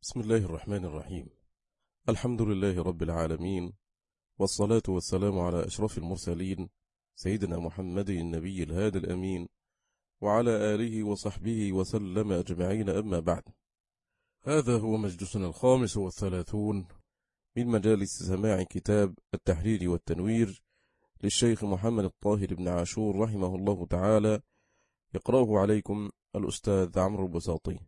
بسم الله الرحمن الرحيم. الحمد لله رب العالمين، والصلاة والسلام على أشرف المرسلين سيدنا محمد النبي الهادي الأمين، وعلى آله وصحبه وسلم أجمعين، أما بعد. هذا هو مجلسنا 35 من مجالس سماع كتاب التحرير والتنوير للشيخ محمد الطاهر بن عاشور رحمه الله تعالى، يقرأه عليكم الأستاذ عمرو البساطي.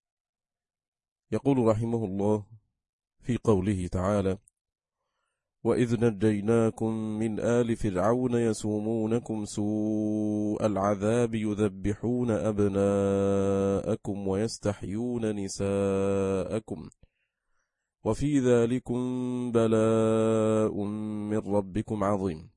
يقول رحمه الله في قوله تعالى: وإذ نجيناكم من آل فرعون يسومونكم سوء العذاب يذبحون أبناءكم ويستحيون نساءكم وفي ذلكم بلاء من ربكم عظيم.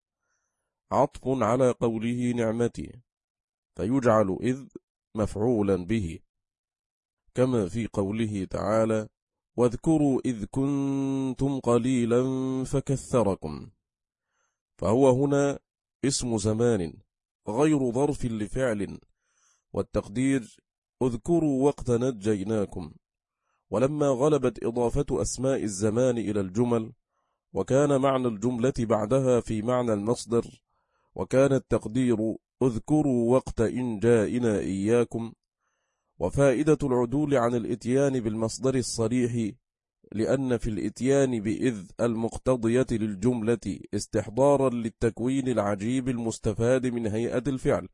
عطف على قوله نعمتي، فيجعل إذ مفعولا به، كما في قوله تعالى: واذكروا إذ كنتم قليلا فكثركم. فهو هنا اسم زمان غير ظرف لفعل، والتقدير اذكروا وقت نجيناكم. ولما غلبت إضافة أسماء الزمان إلى الجمل، وكان معنى الجملة بعدها في معنى المصدر، وكان التقدير اذكروا وقت إن جائنا إياكم. وفائدة العدول عن الإتيان بالمصدر الصريح، لأن في الإتيان بإذ المقتضية للجملة استحضارا للتكوين العجيب المستفاد من هيئة الفعل،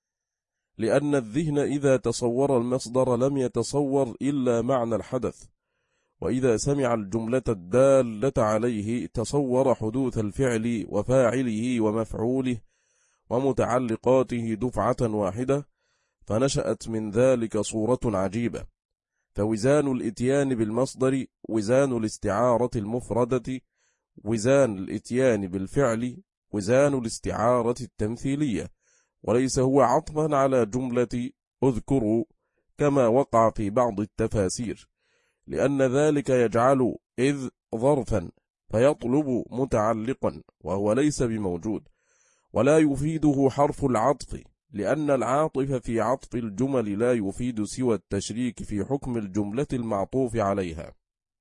لأن الذهن إذا تصور المصدر لم يتصور إلا معنى الحدث، وإذا سمع الجملة الدالة عليه تصور حدوث الفعل وفاعله ومفعوله ومتعلقاته دفعة واحدة، فنشأت من ذلك صورة عجيبة. فوزان الإتيان بالمصدر وزان الاستعارة المفردة، وزان الإتيان بالفعل وزان الاستعارة التمثيلية، وليس هو عطفا على جملة اذكروا كما وقع في بعض التفاسير، لأن ذلك يجعل إذ ظرفا فيطلب متعلقا، وهو ليس بموجود، ولا يفيده حرف العطف، لأن العاطف في عطف الجمل لا يفيد سوى التشريك في حكم الجملة المعطوف عليها،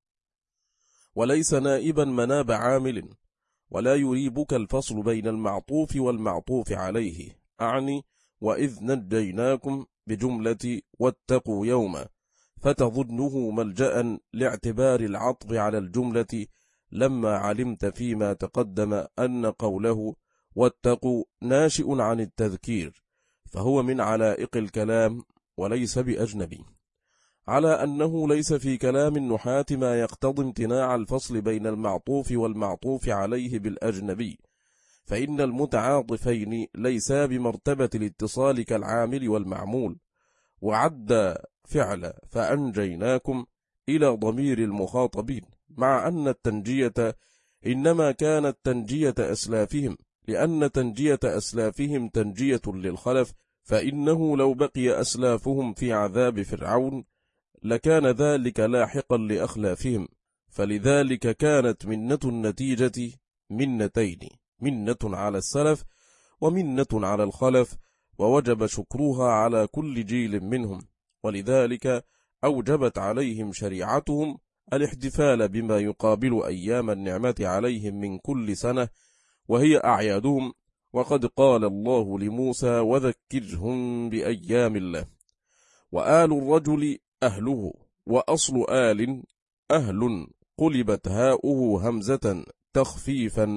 وليس نائبا مناب عامل، ولا يريبك الفصل بين المعطوف والمعطوف عليه. أعني وإذ نجيناكم بجملة واتقوا يوما، فتظنه ملجأ لاعتبار العطف على الجملة، لما علمت فيما تقدم أن قوله واتقوا ناشئ عن التذكير، فهو من علائق الكلام وليس بأجنبي، على أنه ليس في كلام النحاة ما يقتضي امتناع الفصل بين المعطوف والمعطوف عليه بالأجنبي، فإن المتعاطفين ليسا بمرتبة الاتصال كالعامل والمعمول. وعد فعل فأنجيناكم إلى ضمير المخاطبين، مع أن التنجية إنما كانت تنجية أسلافهم، لأن تنجية أسلافهم تنجية للخلف، فإنه لو بقي أسلافهم في عذاب فرعون لكان ذلك لاحقا لأخلافهم، فلذلك كانت منة النتيجة منتين: منة على السلف ومنة على الخلف، ووجب شكرها على كل جيل منهم، ولذلك أوجبت عليهم شريعتهم الاحتفال بما يقابل أيام النعمة عليهم من كل سنة، وهي أعيادهم. وقد قال الله لموسى: وذكرهم بأيام الله. وآل الرجل أهله، وأصل آل أهل، قلبت هاؤه همزة تخفيفا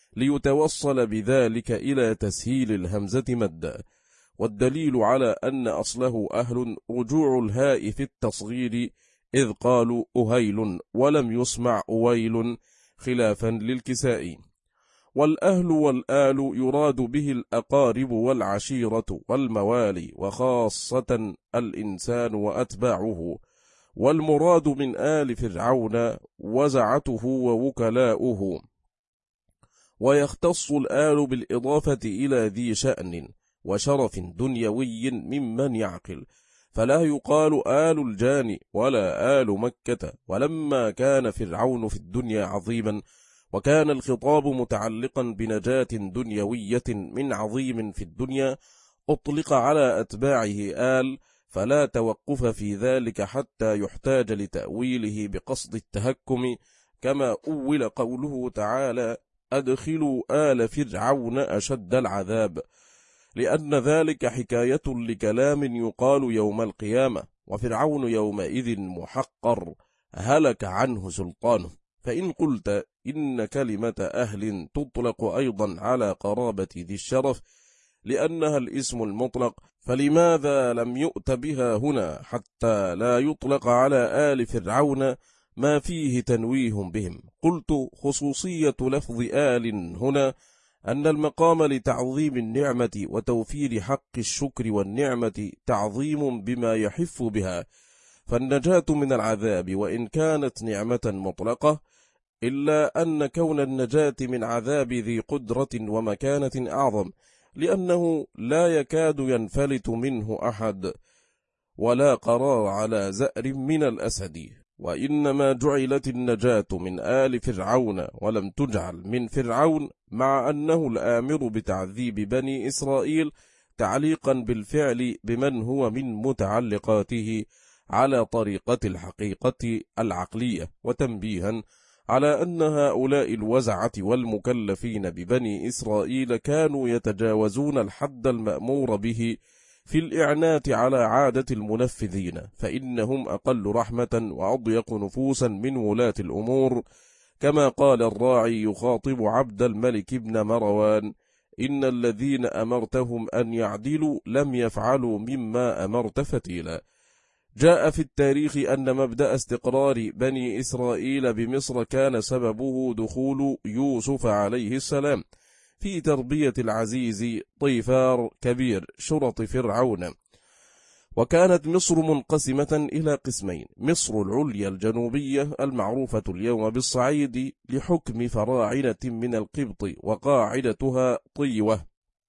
ليتوصل بذلك إلى تسهيل الهمزة مدا، والدليل على أن أصله أهل رجوع الهاء في التصغير، إذ قالوا أهيل ولم يسمع أويل، خلافا للكسائي. والأهل والآل يراد به الأقارب والعشيرة والموالي، وخاصة الإنسان وأتباعه، والمراد من آل فرعون وزعته ووكلاؤه. ويختص الآل بالإضافة إلى ذي شأن وشرف دنيوي ممن يعقل، فلا يقال آل الجان ولا آل مكة. ولما كان فرعون في الدنيا عظيما، وكان الخطاب متعلقا بنجاة دنيوية من عظيم في الدنيا، أطلق على أتباعه آل، فلا توقف في ذلك حتى يحتاج لتأويله بقصد التهكم، كما أول قوله تعالى: أدخلوا آل فرعون أشد العذاب، لأن ذلك حكاية لكلام يقال يوم القيامة، وفرعون يومئذ محقر هلك عنه سلطانه. فإن قلت إن كلمة أهل تطلق أيضا على قرابة ذي الشرف لأنها الاسم المطلق، فلماذا لم يؤت بها هنا حتى لا يطلق على آل فرعون ما فيه تنويه بهم؟ قلت: خصوصية لفظ آل هنا أن المقام لتعظيم النعمة وتوفير حق الشكر والنعمة تعظيم بما يحف بها، فالنجاة من العذاب وإن كانت نعمة مطلقة، إلا أن كون النجاة من عذاب ذي قدرة ومكانة أعظم، لأنه لا يكاد ينفلت منه أحد، ولا قرار على زأر من الأسد. وإنما جعلت النجاة من آل فرعون ولم تجعل من فرعون، مع أنه الآمر بتعذيب بني إسرائيل تعليقا بالفعل بمن هو من متعلقاته على طريقة الحقيقة العقلية، وتنبيها على أن هؤلاء الوزعة والمكلفين ببني إسرائيل كانوا يتجاوزون الحد المأمور به في الإعنات على عادة المنفذين، فإنهم أقل رحمة وأضيق نفوسا من ولاة الأمور، كما قال الراعي يخاطب عبد الملك بن مروان: إن الذين أمرتهم أن يعدلوا لم يفعلوا مما أمرت فتيلا. جاء في التاريخ أن مبدأ استقرار بني إسرائيل بمصر كان سببه دخول يوسف عليه السلام في تربية العزيز طيفار كبير شرط فرعون. وكانت مصر منقسمة إلى قسمين: مصر العليا الجنوبية المعروفة اليوم بالصعيد لحكم فراعنة من القبط وقاعدتها طيوة،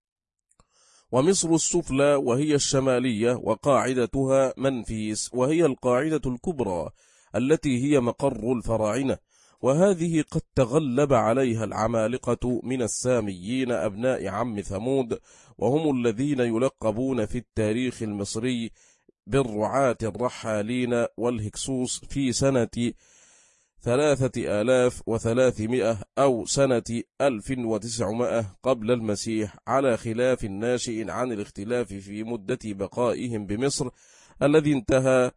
ومصر السفلى وهي الشمالية وقاعدتها منفيس وهي القاعدة الكبرى التي هي مقر الفراعنة، وهذه قد تغلب عليها العمالقة من الساميين أبناء عم ثمود، وهم الذين يلقبون في التاريخ المصري بالرعاة الرحالين والهكسوس في سنة 3300 أو سنة 1900 قبل المسيح، على خلاف ناشئ عن الاختلاف في مدة بقائهم بمصر الذي انتهى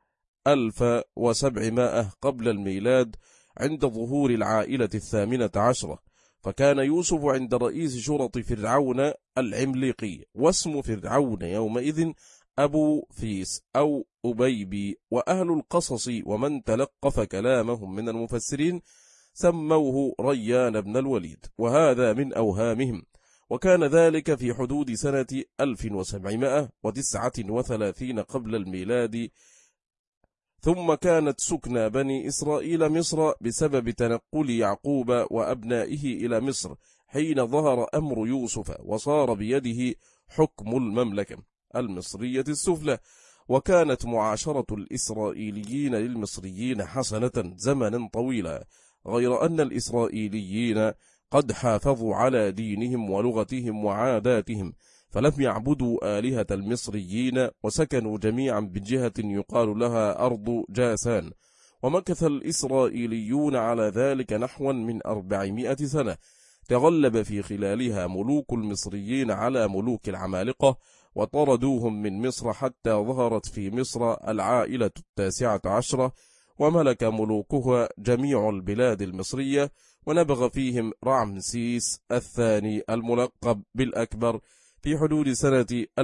1700 قبل الميلاد عند ظهور العائلة 18. فكان يوسف عند رئيس شرط فرعون العمليقي، واسم فرعون يومئذ أبو فيس أو أبيبي، وأهل القصص ومن تلقف كلامهم من المفسرين سموه ريان بن الوليد، وهذا من أوهامهم، وكان ذلك في حدود سنة 1739 قبل الميلاد. ثم كانت سكنى بني إسرائيل مصر بسبب تنقل يعقوب وأبنائه إلى مصر حين ظهر أمر يوسف، وصار بيده حكم المملكة المصرية السفلى. وكانت معاشرة الإسرائيليين للمصريين حسنة زمنا طويلا، غير أن الإسرائيليين قد حافظوا على دينهم ولغتهم وعاداتهم، فلم يعبدوا آلهة المصريين، وسكنوا جميعا بجهة يقال لها أرض جاسان. ومكث الإسرائيليون على ذلك نحو من 400 سنة، تغلب في خلالها ملوك المصريين على ملوك العمالقة، وطردوهم من مصر حتى ظهرت في مصر العائلة 19، وملك ملوكها جميع البلاد المصرية، ونبغ فيهم رعمسيس الثاني الملقب بالأكبر في حدود سنة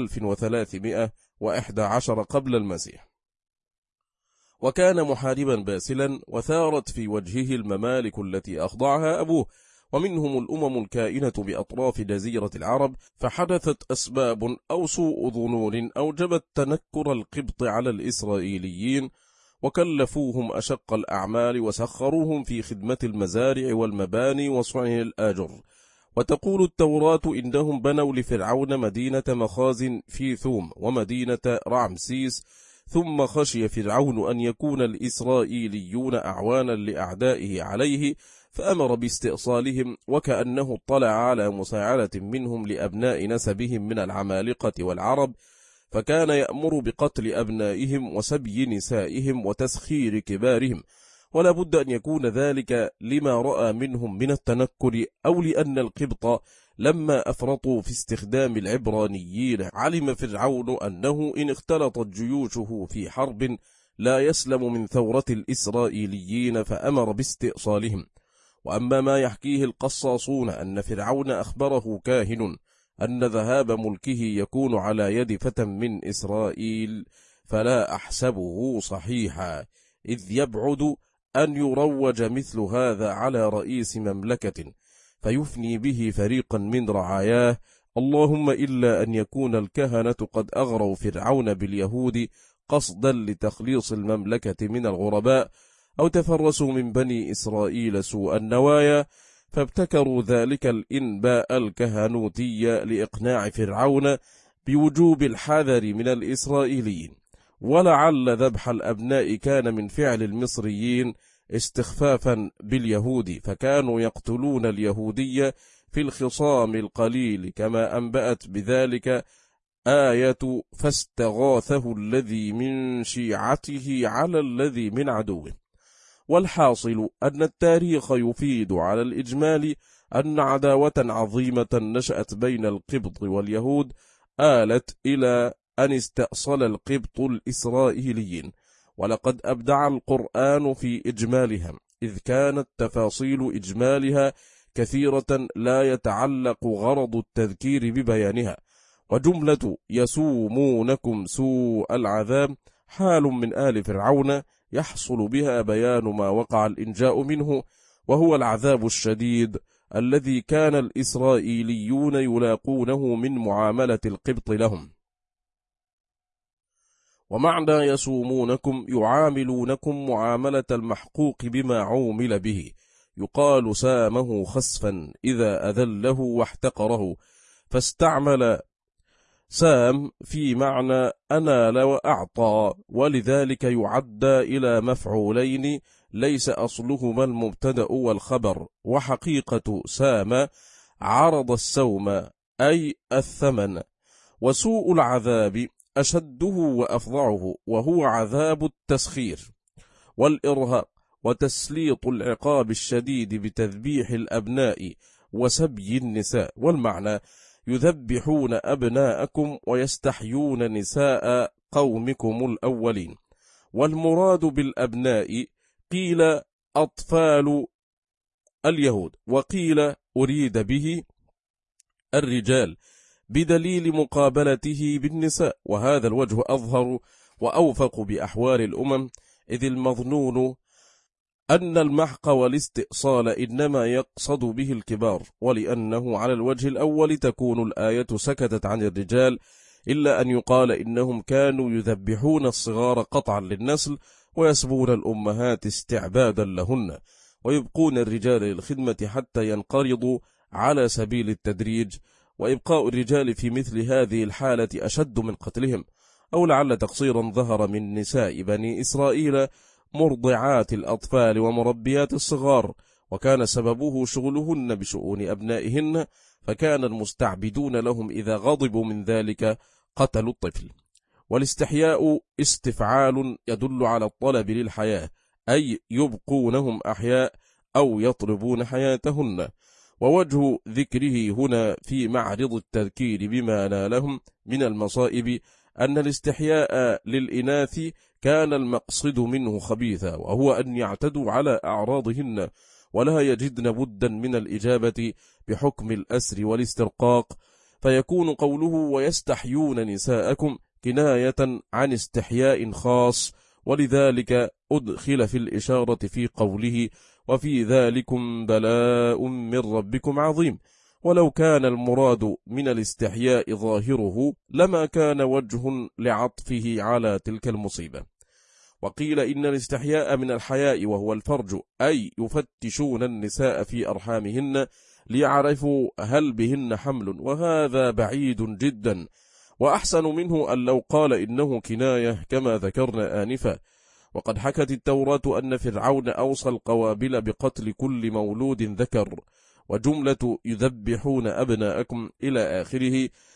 1311 قبل المسيح. وكان محاربا باسلا، وثارت في وجهه الممالك التي أخضعها أبوه، ومنهم الأمم الكائنة بأطراف جزيرة العرب، فحدثت أسباب أو سوء ظنون أوجبت تنكر القبط على الإسرائيليين، وكلفوهم أشق الأعمال، وسخروهم في خدمة المزارع والمباني وصنع الآجر. وتقول التوراة إنهم بنوا لفرعون مدينة مخازن في ثوم ومدينة رعمسيس، ثم خشي فرعون أن يكون الإسرائيليون أعوانا لأعدائه عليه، فأمر باستئصالهم، وكأنه اطلع على مساعدة منهم لأبناء نسبهم من العمالقة والعرب، فكان يأمر بقتل أبنائهم وسبي نسائهم وتسخير كبارهم، ولا بد أن يكون ذلك لما رأى منهم من التنكر، أو لأن القبط لما أفرطوا في استخدام العبرانيين علم فرعون أنه إن اختلطت جيوشه في حرب لا يسلم من ثورة الإسرائيليين، فأمر باستئصالهم. وأما ما يحكيه القصاصون أن فرعون أخبره كاهن أن ذهاب ملكه يكون على يد فتى من إسرائيل، فلا أحسبه صحيحا، إذ يبعد أن يروج مثل هذا على رئيس مملكة فيفني به فريقا من رعاياه، اللهم إلا أن يكون الكهنة قد أغروا فرعون باليهود قصدا لتخليص المملكة من الغرباء، أو تفرسوا من بني إسرائيل سوء النوايا، فابتكروا ذلك الإنباء الكهنوتي لإقناع فرعون بوجوب الحذر من الإسرائيليين. ولعل ذبح الأبناء كان من فعل المصريين استخفافا باليهود، فكانوا يقتلون اليهودي في الخصام القليل، كما أنبأت بذلك آية فاستغاثه الذي من شيعته على الذي من عدوه. والحاصل أن التاريخ يفيد على الإجمال أن عداوة عظيمة نشأت بين القبط واليهود آلت إلى أن استأصل القبط الإسرائيليين، ولقد أبدع القرآن في إجمالها، إذ كانت تفاصيل إجمالها كثيرة لا يتعلق غرض التذكير ببيانها. وجملة يسومونكم سوء العذاب حال من آل فرعون يحصل بها بيان ما وقع الإنجاء منه، وهو العذاب الشديد الذي كان الإسرائيليون يلاقونه من معاملة القبط لهم. ومعنى يسومونكم يعاملونكم معاملة المحقوق بما عومل به، يقال سامه خسفا إذا أذله واحتقره، فاستعمل سام في معنى أنال وأعطى، ولذلك يعدى إلى مفعولين ليس أصلهما المبتدأ والخبر. وحقيقة سام عرض السوم أي الثمن. وسوء العذاب أشده وأفظعه، وهو عذاب التسخير والإرهاق وتسليط العقاب الشديد بتذبيح الأبناء وسبي النساء. والمعنى يذبحون أبناءكم ويستحيون نساء قومكم الأولين. والمراد بالأبناء قيل أطفال اليهود، وقيل أريد به الرجال بدليل مقابلته بالنساء، وهذا الوجه أظهر وأوفق بأحوال الأمم، إذ المظنون أن المحق والاستئصال إنما يقصد به الكبار، ولأنه على الوجه الأول تكون الآية سكتت عن الرجال، إلا أن يقال إنهم كانوا يذبحون الصغار قطعا للنسل، ويسبون الأمهات استعبادا لهن، ويبقون الرجال للخدمة حتى ينقرضوا على سبيل التدريج، وإبقاء الرجال في مثل هذه الحالة أشد من قتلهم. أو لعل تقصيرا ظهر من نساء بني إسرائيل مرضعات الأطفال ومربيات الصغار، وكان سببه شغلهن بشؤون أبنائهن، فكان المستعبدون لهم إذا غضبوا من ذلك قتلوا الطفل. والاستحياء استفعال يدل على الطلب للحياة، أي يبقونهم أحياء أو يطلبون حياتهن. ووجه ذكره هنا في معرض التذكير بما نالهم من المصائب أن الاستحياء للإناث كان المقصد منه خبيثا، وهو أن يعتدوا على أعراضهن ولا يجدن بدا من الإجابة بحكم الأسر والاسترقاق، فيكون قوله ويستحيون نساءكم كناية عن استحياء خاص، ولذلك أدخل في الإشارة في قوله وفي ذلكم بلاء من ربكم عظيم. ولو كان المراد من الاستحياء ظاهره لما كان وجه لعطفه على تلك المصيبة. وقيل إن الاستحياء من الحياء وهو الفرج، أي يفتشون النساء في أرحامهن ليعرفوا هل بهن حمل، وهذا بعيد جدا، وأحسن منه أن لو قال إنه كناية كما ذكرنا آنفا. وقد حكت التوراة أن فرعون أوصى القوابل بقتل كل مولود ذكر، وجملة يذبحون أبناءكم إلى آخره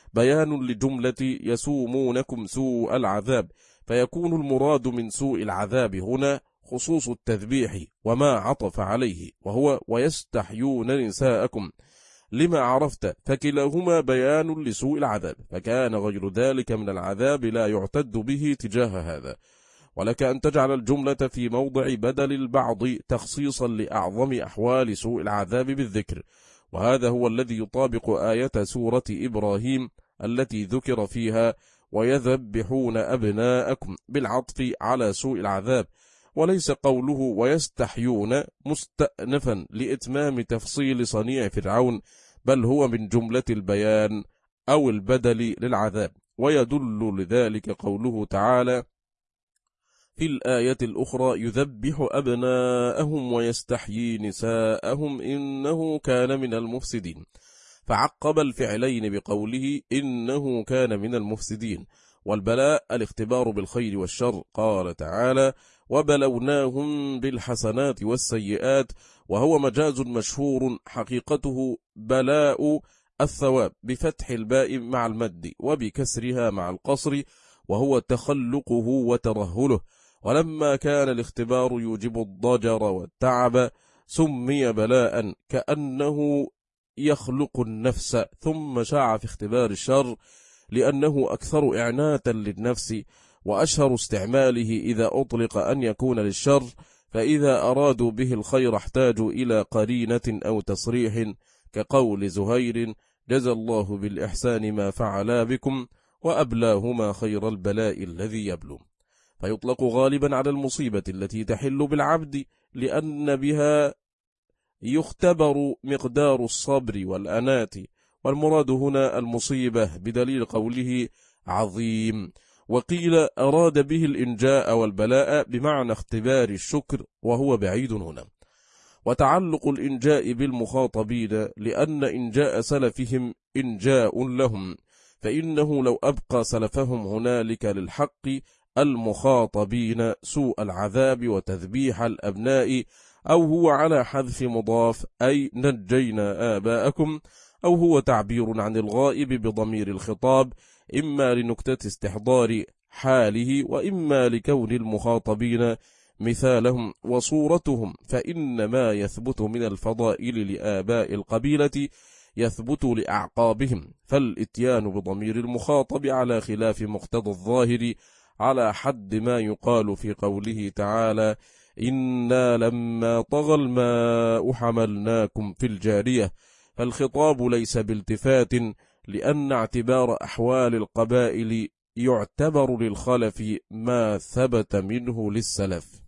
بيان لجملة يسومونكم سوء العذاب، فيكون المراد من سوء العذاب هنا خصوص التذبيح وما عطف عليه، وهو ويستحيون نساءكم لما عرفت، فكلاهما بيان لسوء العذاب، فكان غير ذلك من العذاب لا يعتد به تجاه هذا. ولك أن تجعل الجملة في موضع بدل البعض تخصيصا لأعظم أحوال سوء العذاب بالذكر، وهذا هو الذي يطابق آية سورة إبراهيم التي ذكر فيها ويذبحون أبناءكم بالعطف على سوء العذاب، وليس قوله ويستحيون مستأنفا لإتمام تفصيل صنيع فرعون، بل هو من جملة البيان أو البدل للعذاب. ويدل لذلك قوله تعالى في الآية الأخرى يذبح أبناءهم ويستحيي نساءهم إنه كان من المفسدين، فعقب الفعلين بقوله إنه كان من المفسدين. والبلاء الاختبار بالخير والشر، قال تعالى وبلوناهم بالحسنات والسيئات، وهو مجاز مشهور حقيقته بلاء الثواب بفتح الباء مع المد وبكسرها مع القصر، وهو تخلقه وترهله. ولما كان الاختبار يوجب الضجر والتعب سمي بلاء كأنه يخلق النفس، ثم شاع في اختبار الشر لأنه أكثر إعناتا للنفس وأشهر استعماله إذا أطلق أن يكون للشر، فإذا أرادوا به الخير احتاجوا إلى قرينة أو تصريح كقول زهير جزى الله بالإحسان ما فعلا بكم وأبلاهما خير البلاء الذي يبلو، فيطلق غالبا على المصيبة التي تحل بالعبد لأن بها يختبر مقدار الصبر والأنات، والمراد هنا المصيبة بدليل قوله عظيم. وقيل أراد به الإنجاء والبلاء بمعنى اختبار الشكر، وهو بعيد هنا. وتعلق الإنجاء بالمخاطبين لأن إنجاء سلفهم إنجاء لهم، فإنه لو أبقى سلفهم هنالك للحق المخاطبين سوء العذاب وتذبيح الأبناء، أو هو على حذف مضاف أي نجينا آباءكم، أو هو تعبير عن الغائب بضمير الخطاب، إما لنكتة استحضار حاله وإما لكون المخاطبين مثالهم وصورتهم، فإن ما يثبت من الفضائل لآباء القبيلة يثبت لأعقابهم، فالإتيان بضمير المخاطب على خلاف مقتضى الظاهر على حد ما يقال في قوله تعالى إنا لما طغى الماء حملناكم في الجارية، فالخطاب ليس بالتفات، لأن اعتبار أحوال القبائل يعتبر للخلف ما ثبت منه للسلف.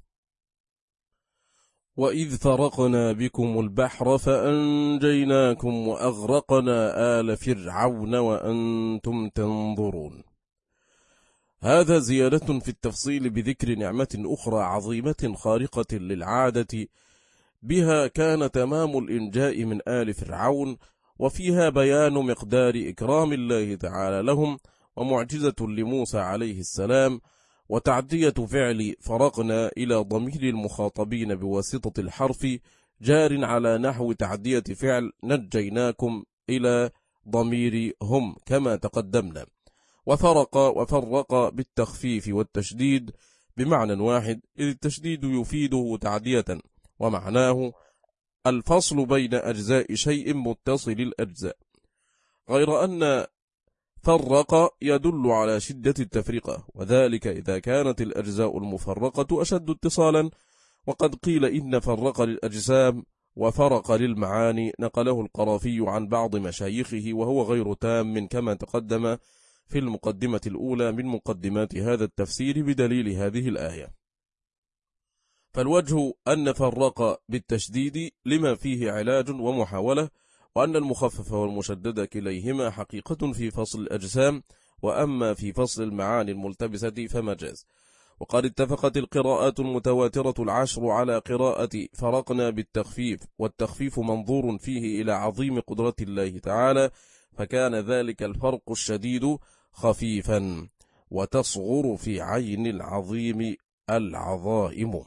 وإذ فرقنا بكم البحر فأنجيناكم وأغرقنا آل فرعون وأنتم تنظرون. هذا زيادة في التفصيل بذكر نعمة أخرى عظيمة خارقة للعادة بها كان تمام الإنجاء من آل فرعون، وفيها بيان مقدار إكرام الله تعالى لهم، ومعجزة لموسى عليه السلام، وتعدية فعل فرقنا إلى ضمير المخاطبين بواسطة الحرف جار على نحو تعدية فعل نجيناكم إلى ضمير هم كما تقدمنا. وفرق بالتخفيف والتشديد بمعنى واحد، إذ التشديد يفيده تعدية، ومعناه الفصل بين أجزاء شيء متصل الأجزاء، غير أن فرق يدل على شدة التفرقة، وذلك إذا كانت الأجزاء المفرقة أشد اتصالا. وقد قيل إن فرق للأجسام وفرق للمعاني، نقله القرافي عن بعض مشايخه وهو غير تام كما تقدم في المقدمة الأولى من مقدمات هذا التفسير بدليل هذه الآية. فالوجه أن فرق بالتشديد لما فيه علاج ومحاولة، وأن المخفف والمشدد كليهما حقيقة في فصل الأجسام، وأما في فصل المعاني الملتبسة فمجاز. وقد اتفقت القراءات المتواترة العشر على قراءة فرقنا بالتخفيف، والتخفيف منظور فيه إلى عظيم قدرة الله تعالى، فكان ذلك الفرق الشديد خفيفا، وتصغر في عين العظيم العظائم.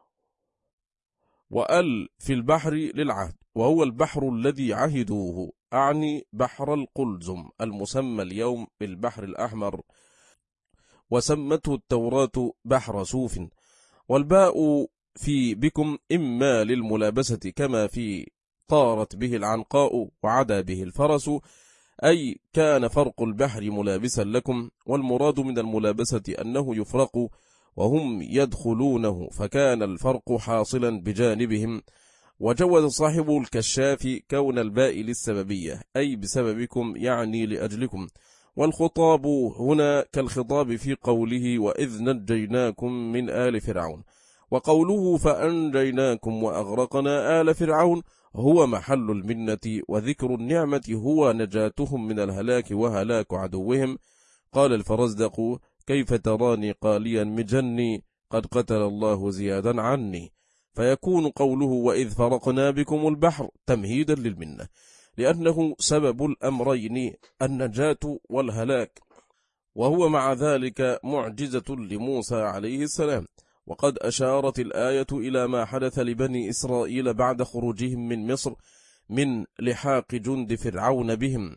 وأل في البحر للعهد، وهو البحر الذي عهدوه، أعني بحر القلزم المسمى اليوم بالبحر الأحمر، وسمته التوراة بحر سوف. والباء في بكم إما للملابسة كما في طارت به العنقاء وعدا به الفرس، أي كان فرق البحر ملابسا لكم، والمراد من الملابسة أنه يفرق وهم يدخلونه، فكان الفرق حاصلا بجانبهم. وجوز صاحب الكشاف كون الباء للسببية، أي بسببكم يعني لأجلكم، والخطاب هنا كالخطاب في قوله وإذ نجيناكم من آل فرعون، وقوله فأنجيناكم وأغرقنا آل فرعون هو محل المنة، وذكر النعمة هو نجاتهم من الهلاك وهلاك عدوهم. قال الفرزدق كيف تراني قاليا مجني قد قتل الله زيادا عني، فيكون قوله وإذ فرقنا بكم البحر تمهيدا للمنة، لأنه سبب الأمرين النجاة والهلاك، وهو مع ذلك معجزة لموسى عليه السلام. وقد أشارت الآية إلى ما حدث لبني إسرائيل بعد خروجهم من مصر من لحاق جند فرعون بهم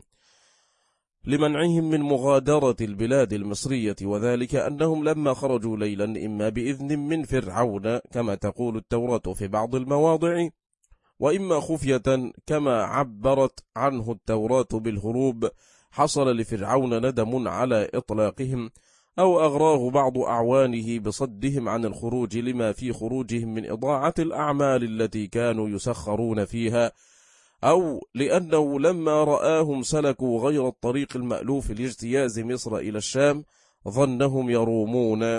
لمنعهم من مغادرة البلاد المصرية، وذلك أنهم لما خرجوا ليلا إما بإذن من فرعون كما تقول التوراة في بعض المواضع، وإما خفية كما عبرت عنه التوراة بالهروب، حصل لفرعون ندم على إطلاقهم، أو أغراه بعض أعوانه بصدهم عن الخروج لما في خروجهم من إضاعة الأعمال التي كانوا يسخرون فيها، أو لأنه لما رآهم سلكوا غير الطريق المألوف لاجتياز مصر إلى الشام ظنهم يرومون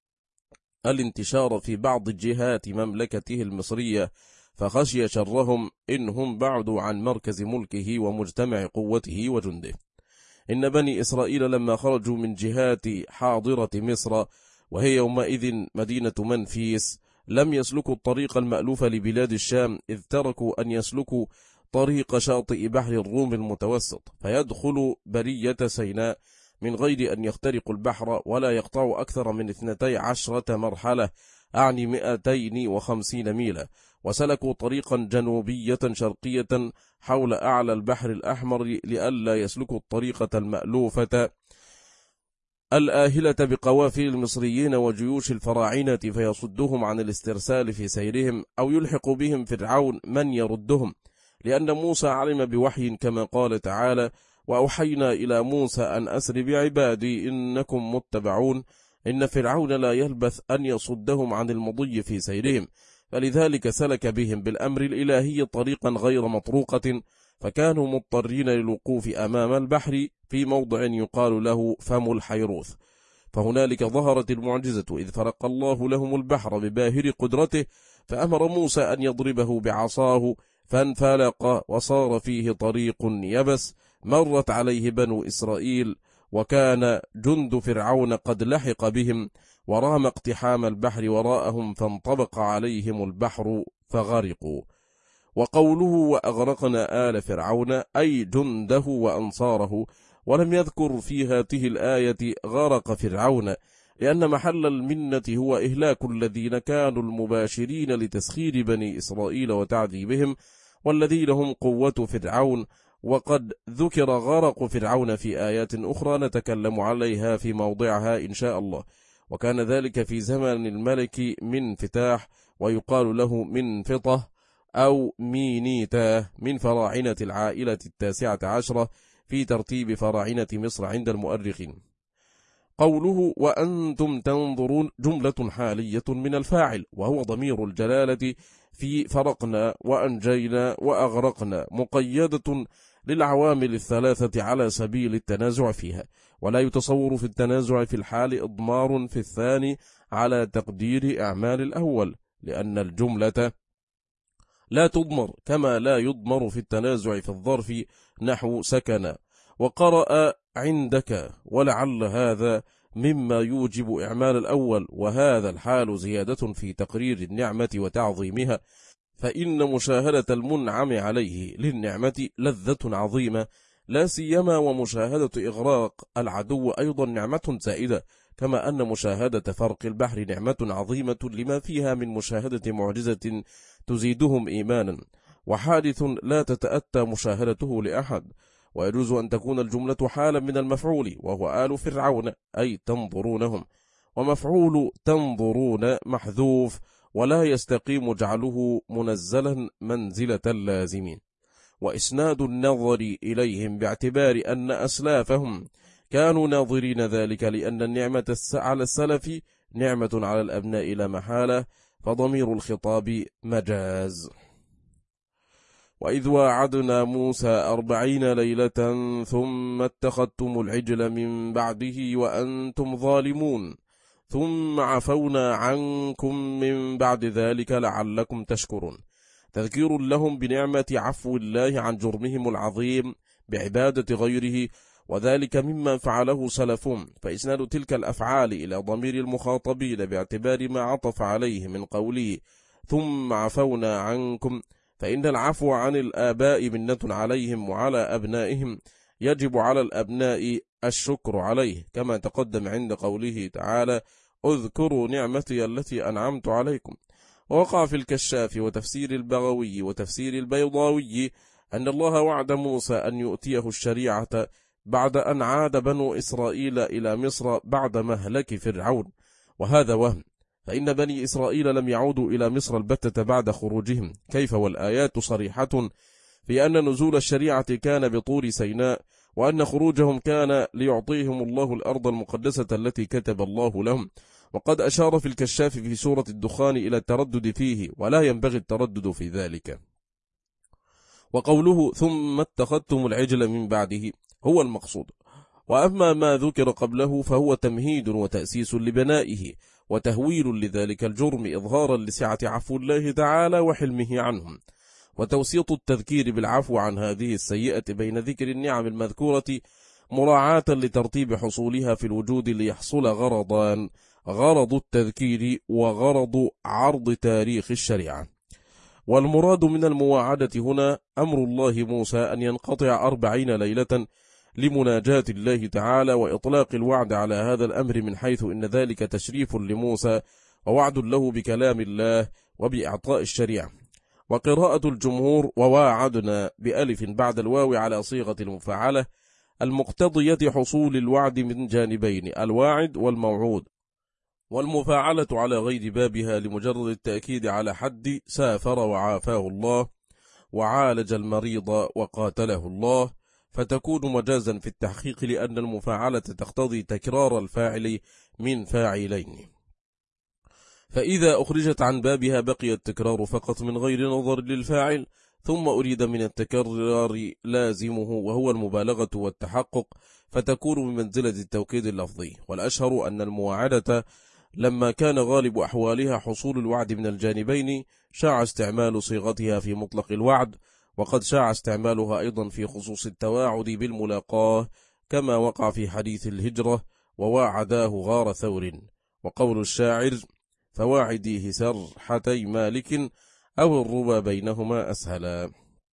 الانتشار في بعض جهات مملكته المصرية، فخشي شرهم إنهم بعدوا عن مركز ملكه ومجتمع قوته وجنده. إن بني إسرائيل لما خرجوا من جهات حاضرة مصر وهي يومئذ مدينة منفيس لم يسلكوا الطريق المألوف لبلاد الشام، إذ تركوا أن يسلكوا طريق شاطئ بحر الروم المتوسط، فيدخل برية سيناء من غير أن يخترقوا البحر ولا يقطعوا أكثر من 12 مرحلة، أعني 250 ميلا، وسلكوا طريقا جنوبية شرقية حول أعلى البحر الأحمر لئلا يسلكوا الطريقة المألوفة الآهلة بقوافل المصريين وجيوش الفراعنة فيصدهم عن الاسترسال في سيرهم، أو يلحق بهم فرعون من يردهم، لأن موسى علم بوحي كما قال تعالى وأوحينا إلى موسى أن أسر بعبادي إنكم متبعون، إن فرعون لا يلبث أن يصدهم عن المضي في سيرهم، فلذلك سلك بهم بالأمر الإلهي طريقا غير مطروقة، فكانوا مضطرين للوقوف أمام البحر في موضع يقال له فم الحيروث. فهنالك ظهرت المعجزة إذ فرق الله لهم البحر بباهر قدرته، فأمر موسى أن يضربه بعصاه فانفلق وصار فيه طريق يبس مرت عليه بنو إسرائيل، وكان جند فرعون قد لحق بهم ورام اقتحام البحر وراءهم فانطبق عليهم البحر فغرقوا. وقوله وأغرقنا آل فرعون أي جنده وأنصاره، ولم يذكر في هذه الآية غرق فرعون، لأن محل المنة هو إهلاك الذين كانوا المباشرين لتسخير بني إسرائيل وتعذيبهم، والذين هم قوة فرعون. وقد ذكر غرق فرعون في آيات أخرى نتكلم عليها في موضعها إن شاء الله، وكان ذلك في زمن الملك من فتاح، ويقال له من فطة أو مينيتا من فراعنة العائلة 19 في ترتيب فراعنة مصر عند المؤرخين. قوله وأنتم تنظرون جملة حالية من الفاعل، وهو ضمير الجلالة في فرقنا وأنجينا وأغرقنا، مقيدة للعوامل الثلاثة على سبيل التنازع فيها، ولا يتصور في التنازع في الحال إضمار في الثاني على تقدير أعمال الأول، لأن الجملة لا تضمر كما لا يضمر في التنازع في الظرف نحو سكن وقرأ عندك، ولعل هذا مما يوجب إعمال الأول، وهذا الحال زيادة في تقرير النعمة وتعظيمها، فإن مشاهدة المنعم عليه للنعمة لذة عظيمة، لا سيما ومشاهدة إغراق العدو أيضا نعمة زائدة، كما أن مشاهدة فرق البحر نعمة عظيمة لما فيها من مشاهدة معجزة تزيدهم إيمانا. وحادث لا تتأتى مشاهدته لأحد، ويجوز أن تكون الجملة حالا من المفعول وهو آل فرعون أي تنظرونهم، ومفعول تنظرون محذوف ولا يستقيم جعله منزلا منزلة اللازمين. وإسناد النظر إليهم باعتبار أن أسلافهم كانوا ناظرين ذلك لأن النعمة على السلف نعمة على الأبناء لا محالة، فضمير الخطاب مجاز. وإذ واعدنا موسى 40 ليلة ثم اتخذتم العجل من بعده وأنتم ظالمون ثم عفونا عنكم من بعد ذلك لعلكم تشكرون. تذكير لهم بنعمة عفو الله عن جرمهم العظيم بعبادة غيره، وذلك مما فعله سلفهم، فإسناد تلك الأفعال إلى ضمير المخاطبين باعتبار ما عطف عليه من قوله ثم عفونا عنكم، فإن العفو عن الآباء منة عليهم وعلى أبنائهم، يجب على الأبناء الشكر عليه، كما تقدم عند قوله تعالى اذكروا نعمتي التي أنعمت عليكم. ووقع في الكشاف وتفسير البغوي وتفسير البيضاوي أن الله وعد موسى أن يؤتيه الشريعة بعد أن عاد بنو إسرائيل إلى مصر بعد مهلك فرعون، وهذا وهم، فإن بني إسرائيل لم يعودوا إلى مصر البتة بعد خروجهم، كيف والآيات صريحة في أن نزول الشريعة كان بطور سيناء، وأن خروجهم كان ليعطيهم الله الأرض المقدسة التي كتب الله لهم. وقد أشار في الكشاف في سورة الدخان إلى التردد فيه، ولا ينبغي التردد في ذلك. وقوله ثم اتخذتم العجل من بعده هو المقصود، وأما ما ذكر قبله فهو تمهيد وتأسيس لبنائه وتهويل لذلك الجرم إظهارا لسعة عفو الله تعالى وحلمه عنهم، وتوسيط التذكير بالعفو عن هذه السيئة بين ذكر النعم المذكورة مراعاة لترتيب حصولها في الوجود ليحصل غرضان: غرض التذكير وغرض عرض تاريخ الشريعة. والمراد من المواعدة هنا أمر الله موسى أن ينقطع 40 ليلة لمناجاة الله تعالى، وإطلاق الوعد على هذا الأمر من حيث إن ذلك تشريف لموسى ووعد له بكلام الله وبإعطاء الشريعة. وقراءة الجمهور وواعدنا بألف بعد الواو على صيغة المفعلة المقتضية حصول الوعد من جانبين، الواعد والموعود، والمفاعلة على غير بابها لمجرد التأكيد على حد سافر وعافاه الله وعالج المريض وقاتله الله، فتكون مجازا في التحقيق لأن المفاعلة تقتضي تكرار الفاعل من فاعلين، فإذا أخرجت عن بابها بقي التكرار فقط من غير نظر للفاعل، ثم أريد من التكرار لازمه وهو المبالغة والتحقق، فتكون بمنزلة التوكيد اللفظي. والأشهر أن المواعدة لما كان غالب أحوالها حصول الوعد من الجانبين شاع استعمال صيغتها في مطلق الوعد، وقد شاع استعمالها أيضا في خصوص التواعد بالملاقاة، كما وقع في حديث الهجرة وواعداه غار ثور، وقول الشاعر فواعديه سرحتي مالك أو الربا بينهما أسهلا.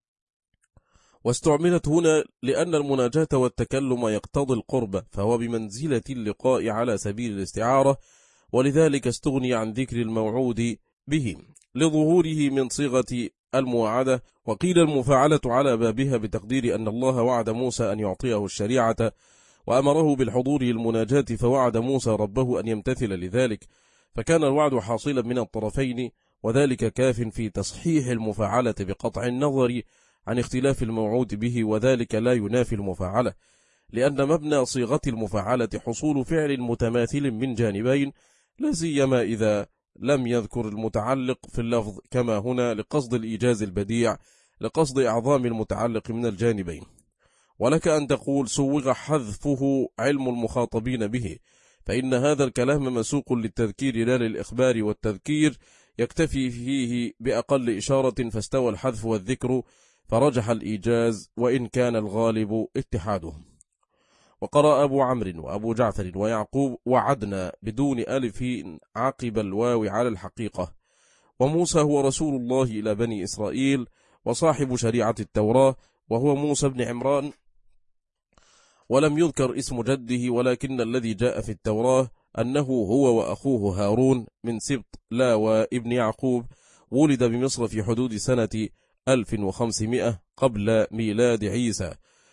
واستعملت هنا لأن المناجاة والتكلم يقتضي القرب، فهو بمنزلة اللقاء على سبيل الاستعارة، ولذلك استغني عن ذكر الموعود به لظهوره من صيغة المواعدة. وقيل المفاعلة على بابها بتقدير أن الله وعد موسى أن يعطيه الشريعة وأمره بالحضور المناجاة، فوعد موسى ربه أن يمتثل لذلك، فكان الوعد حاصلا من الطرفين، وذلك كاف في تصحيح المفاعلة بقطع النظر عن اختلاف الموعود به، وذلك لا ينافي المفاعلة، لأن مبنى صيغة المفاعلة حصول فعل متماثل من جانبين، لا سيما إذا لم يذكر المتعلق في اللفظ كما هنا لقصد الإيجاز البديع، لقصد إعظام المتعلق من الجانبين. ولك أن تقول سوغ حذفه علم المخاطبين به، فإن هذا الكلام مسوق للتذكير لا للإخبار، والتذكير يكتفي فيه بأقل إشارة، فاستوى الحذف والذكر فرجح الإيجاز، وإن كان الغالب اتحادهم. وقرأ أبو عمرو وأبو جعفر ويعقوب وعدنا بدون ألف عقب الواو على الحقيقة. وموسى هو رسول الله إلى بني إسرائيل وصاحب شريعة التوراة، وهو موسى بن عمران، ولم يذكر اسم جده، ولكن الذي جاء في التوراة أنه هو وأخوه هارون من سبط لاوى ابن يعقوب، ولد بمصر في حدود سنة 1500 قبل ميلاد عيسى.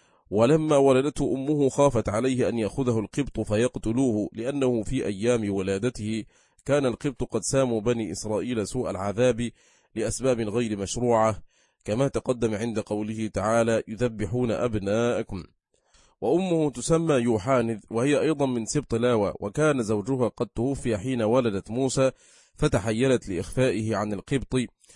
ولما ولدته أمه خافت عليه أن يأخذه القبط فيقتلوه، لأنه في أيام ولادته كان القبط قد ساموا بني إسرائيل سوء العذاب لأسباب غير مشروعة، كما تقدم عند قوله تعالى: يذبحون أبناءكم. وأمه تسمى يوحانذ، وهي أيضا من سبط لاوى، وكان زوجها قد توفي حين ولدت موسى، فتحيلت لإخفائه عن القبط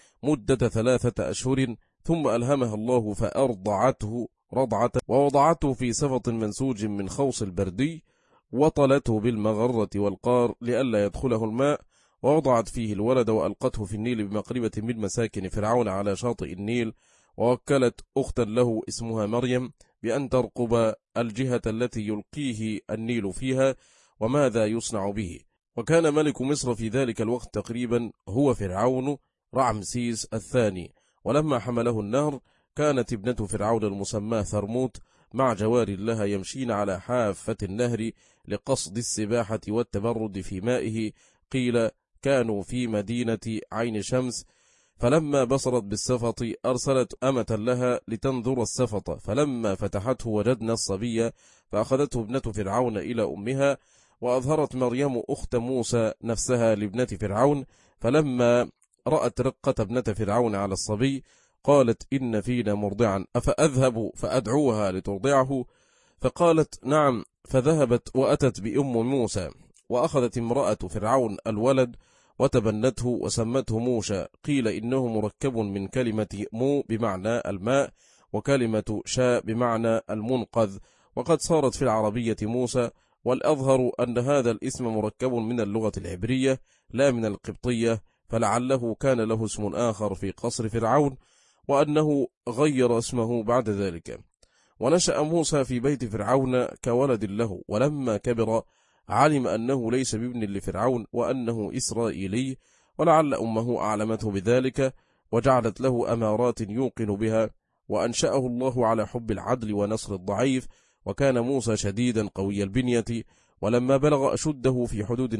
مدة 3 أشهر، ثم ألهمها الله فأرضعته رضعة، ووضعته في سفط منسوج من خوص البردي، وطلته بالمغرة والقار لئلا يدخله الماء، ووضعت فيه الولد وألقته في النيل بمقربة من مساكن فرعون على شاطئ النيل، ووكلت أختا له اسمها مريم بأن ترقب الجهة التي يلقيه النيل فيها وماذا يصنع به. وكان ملك مصر في ذلك الوقت تقريبا هو فرعون رعمسيس الثاني. ولما حمله النهر كانت ابنة فرعون المسماة ثرموت مع جوار لها يمشين على حافة النهر لقصد السباحة والتبرد في مائه، قيل كانوا في مدينة عين شمس. فلما بصرت بالسفط أرسلت أمة لها لتنظر السفط، فلما فتحته وجدنا الصبي، فأخذته ابنة فرعون إلى أمها. وأظهرت مريم أخت موسى نفسها لابنة فرعون، فلما رأت رقة ابنة فرعون على الصبي قالت: إن فينا مرضعا، أفأذهب فأدعوها لترضعه؟ فقالت: نعم. فذهبت وأتت بأم موسى، وأخذت امرأة فرعون الولد وتبنته وسمته موشى، قيل إنه مركب من كلمة مو بمعنى الماء، وكلمة شاء بمعنى المنقذ، وقد صارت في العربية موسى. والأظهر أن هذا الاسم مركب من اللغة العبرية لا من القبطية، فلعله كان له اسم آخر في قصر فرعون، وأنه غير اسمه بعد ذلك. ونشأ موسى في بيت فرعون كولد له، ولما كبر علم أنه ليس بابن لفرعون، وأنه إسرائيلي، ولعل أمه أعلمته بذلك وجعلت له أمارات يوقن بها. وأنشأه الله على حب العدل ونصر الضعيف، وكان موسى شديدا قوي البنية. ولما بلغ أشده في حدود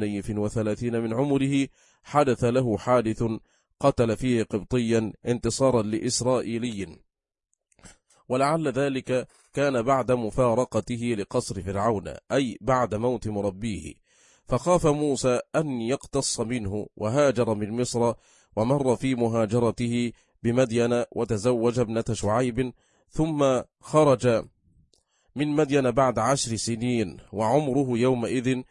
32 من عمره حدث له حادث قتل فيه قبطيا انتصارا لإسرائيلي، ولعل ذلك كان بعد مفارقته لقصر فرعون، أي بعد موت مربيه، فخاف موسى أن يقتص منه، وهاجر من مصر، ومر في مهاجرته بمدين وتزوج ابنة شعيب، ثم خرج من مدين بعد 10 سنين، وعمره يومئذ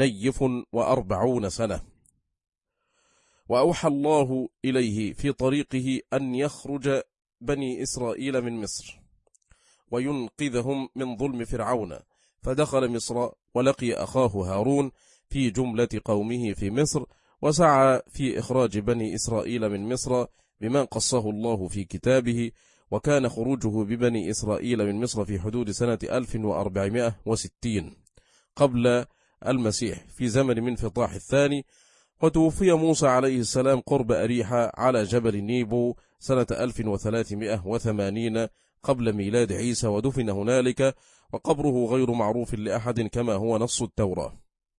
49 سنة. وأوحى الله إليه في طريقه أن يخرج بني إسرائيل من مصر وينقذهم من ظلم فرعون، فدخل مصر ولقي أخاه هارون في جملة قومه في مصر، وسعى في إخراج بني إسرائيل من مصر بما قصه الله في كتابه. وكان خروجه ببني إسرائيل من مصر في حدود سنة 1460 قبل المسيح في زمن منفطاح الثاني. وتوفي موسى عليه السلام قرب أريحة على جبل نيبو سنة 1380 قبل ميلاد عيسى، ودفن هنالك، وقبره غير معروف لأحد كما هو نص التوراة.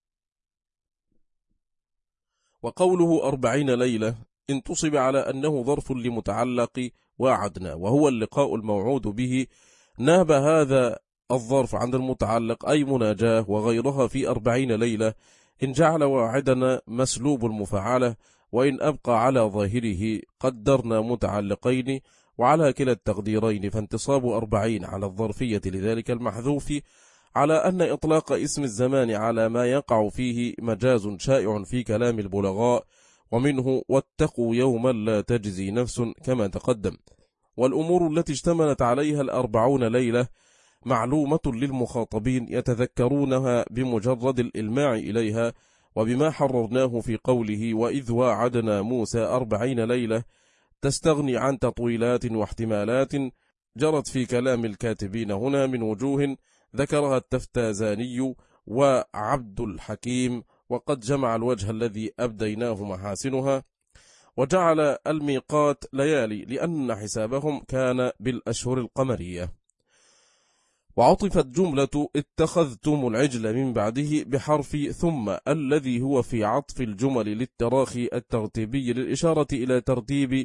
وقوله 40 ليلة انتصب على أنه ظرف لمتعلق وعدنا، وهو اللقاء الموعود به. ناب هذا الظرف عند المتعلق أي مناجاة وغيرها في 40 ليلة، إن جعل واعدنا مسلوب المفعلة، وإن أبقى على ظاهره قدرنا متعلقين، وعلى كلا التقديرين فانتصاب 40 على الظرفية لذلك المحذوف، على أن إطلاق اسم الزمان على ما يقع فيه مجاز شائع في كلام البلغاء، ومنه واتقوا يوما لا تجزي نفس كما تقدم. والأمور التي اشتملت عليها 40 ليلة معلومة للمخاطبين يتذكرونها بمجرد الإلماع إليها، وبما حررناه في قوله: وإذ واعدنا موسى 40 ليلة، تستغني عن تطويلات واحتمالات جرت في كلام الكاتبين هنا من وجوه ذكرها التفتازاني وعبد الحكيم، وقد جمع الوجه الذي أبديناه محاسنها، وجعل الميقات ليالي لأن حسابهم كان بالأشهر القمرية. وعطفت جملة اتخذتم العجل من بعده بحرف ثم، الذي هو في عطف الجمل للتراخي الترتيبي للإشارة إلى ترتيب